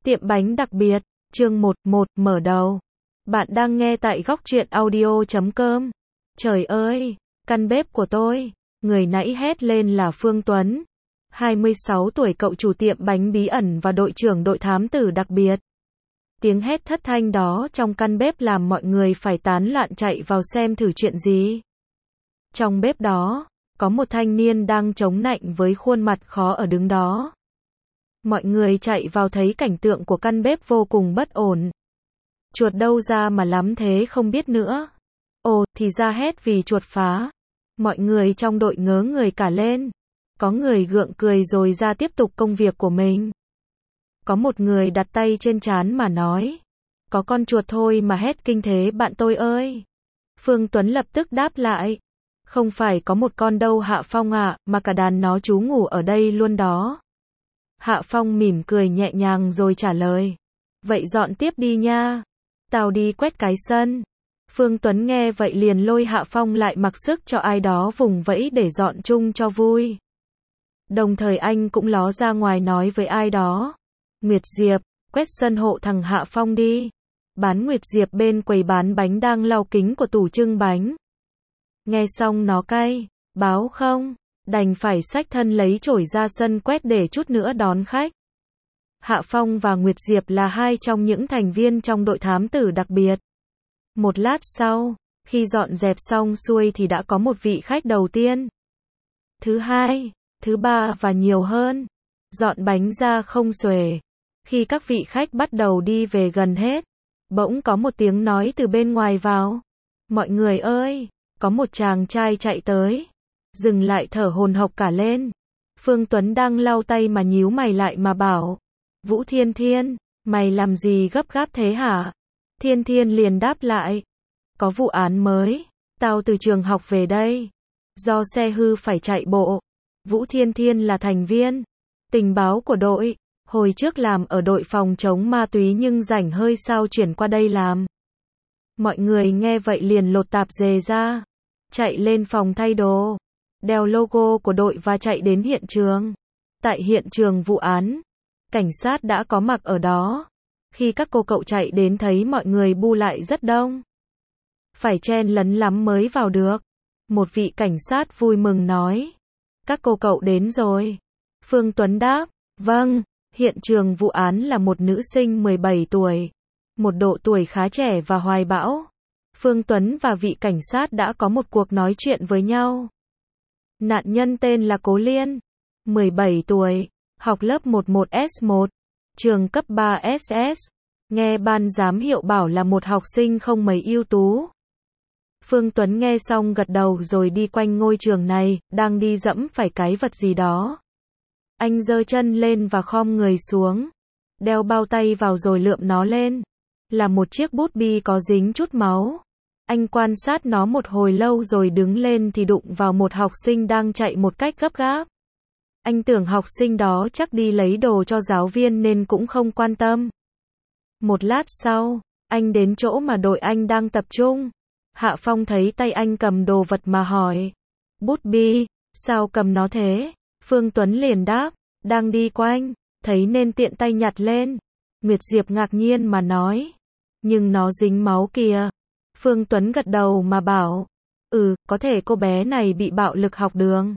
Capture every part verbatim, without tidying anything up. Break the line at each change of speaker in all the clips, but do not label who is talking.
Tiệm bánh đặc biệt, chương một một mở đầu. Bạn đang nghe tại góc truyện audio chấm com. Trời ơi, căn bếp của tôi, người nãy hét lên là Phương Tuấn. hai mươi sáu tuổi cậu chủ tiệm bánh bí ẩn và đội trưởng đội thám tử đặc biệt. Tiếng hét thất thanh đó trong căn bếp làm mọi người phải tán loạn chạy vào xem thử chuyện gì. Trong bếp đó, có một thanh niên đang chống nạnh với khuôn mặt khó ở đứng đó. Mọi người chạy vào thấy cảnh tượng của căn bếp vô cùng bất ổn. Chuột đâu ra mà lắm thế không biết nữa. Ồ, thì ra hét vì chuột phá. Mọi người trong đội ngớ người cả lên. Có người gượng cười rồi ra tiếp tục công việc của mình. Có một người đặt tay trên trán mà nói. Có con chuột thôi mà hét kinh thế bạn tôi ơi. Phương Tuấn lập tức đáp lại. Không phải có một con đâu Hạ Phong ạ, mà cả đàn nó trú ngủ ở đây luôn đó. Hạ Phong mỉm cười nhẹ nhàng rồi trả lời. Vậy dọn tiếp đi nha. Tao đi quét cái sân. Phương Tuấn nghe vậy liền lôi Hạ Phong lại mặc sức cho ai đó vùng vẫy để dọn chung cho vui. Đồng thời anh cũng ló ra ngoài nói với ai đó. Nguyệt Diệp, quét sân hộ thằng Hạ Phong đi. Bán Nguyệt Diệp bên quầy bán bánh đang lau kính của tủ trưng bánh. Nghe xong nó cay, báo không, đành phải xách thân lấy chổi ra sân quét để chút nữa đón khách. Hạ Phong và Nguyệt Diệp là hai trong những thành viên trong đội thám tử đặc biệt. Một lát sau, khi dọn dẹp xong xuôi thì đã có một vị khách đầu tiên. Thứ hai, thứ ba và nhiều hơn. Dọn bánh ra không xuể. Khi các vị khách bắt đầu đi về gần hết, bỗng có một tiếng nói từ bên ngoài vào. Mọi người ơi! Có một chàng trai chạy tới, dừng lại thở hổn hộc cả lên. Phương Tuấn đang lau tay mà nhíu mày lại mà bảo. Vũ Thiên Thiên, mày làm gì gấp gáp thế hả? Thiên Thiên liền đáp lại. Có vụ án mới, tao từ trường học về đây. Do xe hư phải chạy bộ. Vũ Thiên Thiên là thành viên tình báo của đội, hồi trước làm ở đội phòng chống ma túy nhưng rảnh hơi sao chuyển qua đây làm. Mọi người nghe vậy liền lột tạp dề ra, chạy lên phòng thay đồ, đeo logo của đội và chạy đến hiện trường. Tại hiện trường vụ án, cảnh sát đã có mặt ở đó. Khi các cô cậu chạy đến thấy mọi người bu lại rất đông. Phải chen lấn lắm mới vào được. Một vị cảnh sát vui mừng nói. Các cô cậu đến rồi. Phương Tuấn đáp, vâng, hiện trường vụ án là một nữ sinh mười bảy tuổi. Một độ tuổi khá trẻ và hoài bão. Phương Tuấn và vị cảnh sát đã có một cuộc nói chuyện với nhau. Nạn nhân tên là Cố Liên, mười bảy tuổi, học lớp mười một S một, trường cấp ba S S. Nghe ban giám hiệu bảo là một học sinh không mấy ưu tú. Phương Tuấn nghe xong gật đầu rồi đi quanh ngôi trường này, đang đi dẫm phải cái vật gì đó. Anh giơ chân lên và khom người xuống, đeo bao tay vào rồi lượm nó lên. Là một chiếc bút bi có dính chút máu. Anh quan sát nó một hồi lâu rồi đứng lên thì đụng vào một học sinh đang chạy một cách gấp gáp. Anh tưởng học sinh đó chắc đi lấy đồ cho giáo viên nên cũng không quan tâm. Một lát sau, anh đến chỗ mà đội anh đang tập trung. Hạ Phong thấy tay anh cầm đồ vật mà hỏi. Bút bi, sao cầm nó thế? Phương Tuấn liền đáp, đang đi quanh, thấy nên tiện tay nhặt lên. Nguyệt Diệp ngạc nhiên mà nói. Nhưng nó dính máu kìa. Phương Tuấn gật đầu mà bảo. Ừ, có thể cô bé này bị bạo lực học đường.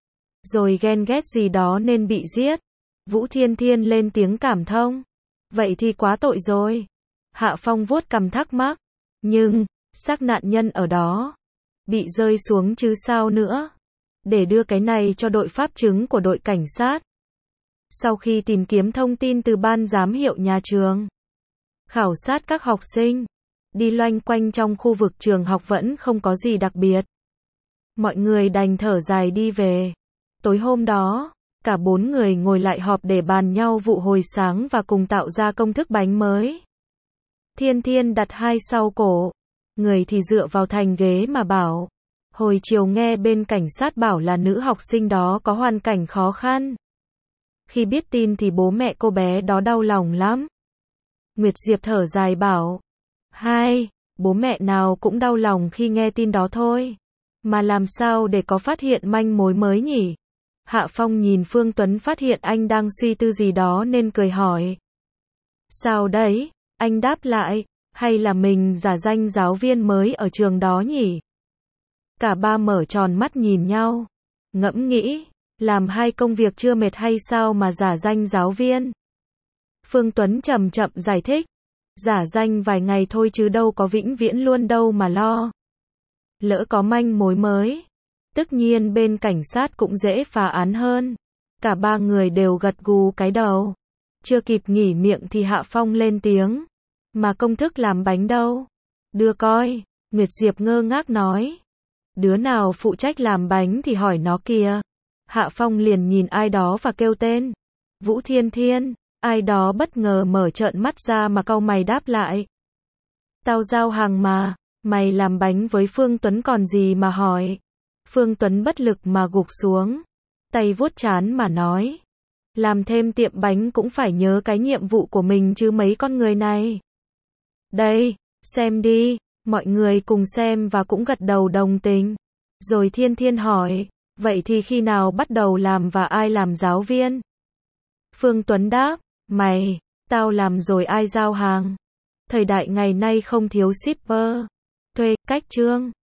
Rồi ghen ghét gì đó nên bị giết. Vũ Thiên Thiên lên tiếng cảm thông. Vậy thì quá tội rồi. Hạ Phong vuốt cằm thắc mắc. Nhưng, xác nạn nhân ở đó. Bị rơi xuống chứ sao nữa. Để đưa cái này cho đội pháp chứng của đội cảnh sát. Sau khi tìm kiếm thông tin từ ban giám hiệu nhà trường, khảo sát các học sinh, đi loanh quanh trong khu vực trường học vẫn không có gì đặc biệt. Mọi người đành thở dài đi về. Tối hôm đó, cả bốn người ngồi lại họp để bàn nhau vụ hồi sáng và cùng tạo ra công thức bánh mới. Thiên Thiên đặt hai sau cổ, người thì dựa vào thành ghế mà bảo. Hồi chiều nghe bên cảnh sát bảo là nữ học sinh đó có hoàn cảnh khó khăn. Khi biết tin thì bố mẹ cô bé đó đau lòng lắm. Nguyệt Diệp thở dài bảo. Hai, bố mẹ nào cũng đau lòng khi nghe tin đó thôi. Mà làm sao để có phát hiện manh mối mới nhỉ? Hạ Phong nhìn Phương Tuấn phát hiện anh đang suy tư gì đó nên cười hỏi. Sao đấy? Anh đáp lại, hay là mình giả danh giáo viên mới ở trường đó nhỉ? Cả ba mở tròn mắt nhìn nhau, ngẫm nghĩ, làm hai công việc chưa mệt hay sao mà giả danh giáo viên? Phương Tuấn chậm chậm giải thích, giả danh vài ngày thôi chứ đâu có vĩnh viễn luôn đâu mà lo. Lỡ có manh mối mới, tất nhiên bên cảnh sát cũng dễ phá án hơn. Cả ba người đều gật gù cái đầu. Chưa kịp nghỉ miệng thì Hạ Phong lên tiếng. Mà công thức làm bánh đâu? Đưa coi, Nguyệt Diệp ngơ ngác nói. Đứa nào phụ trách làm bánh thì hỏi nó kìa. Hạ Phong liền nhìn ai đó và kêu tên. Vũ Thiên Thiên, ai đó bất ngờ mở trợn mắt ra mà cau mày đáp lại. Tao giao hàng mà, mày làm bánh với Phương Tuấn còn gì mà hỏi. Phương Tuấn bất lực mà gục xuống, tay vuốt trán mà nói. Làm thêm tiệm bánh cũng phải nhớ cái nhiệm vụ của mình chứ mấy con người này. Đây, xem đi, mọi người cùng xem và cũng gật đầu đồng tình. Rồi Thiên Thiên hỏi, vậy thì khi nào bắt đầu làm và ai làm giáo viên? Phương Tuấn đáp, mày, tao làm rồi ai giao hàng. Thời đại ngày nay không thiếu shipper. Thuê, cách trương.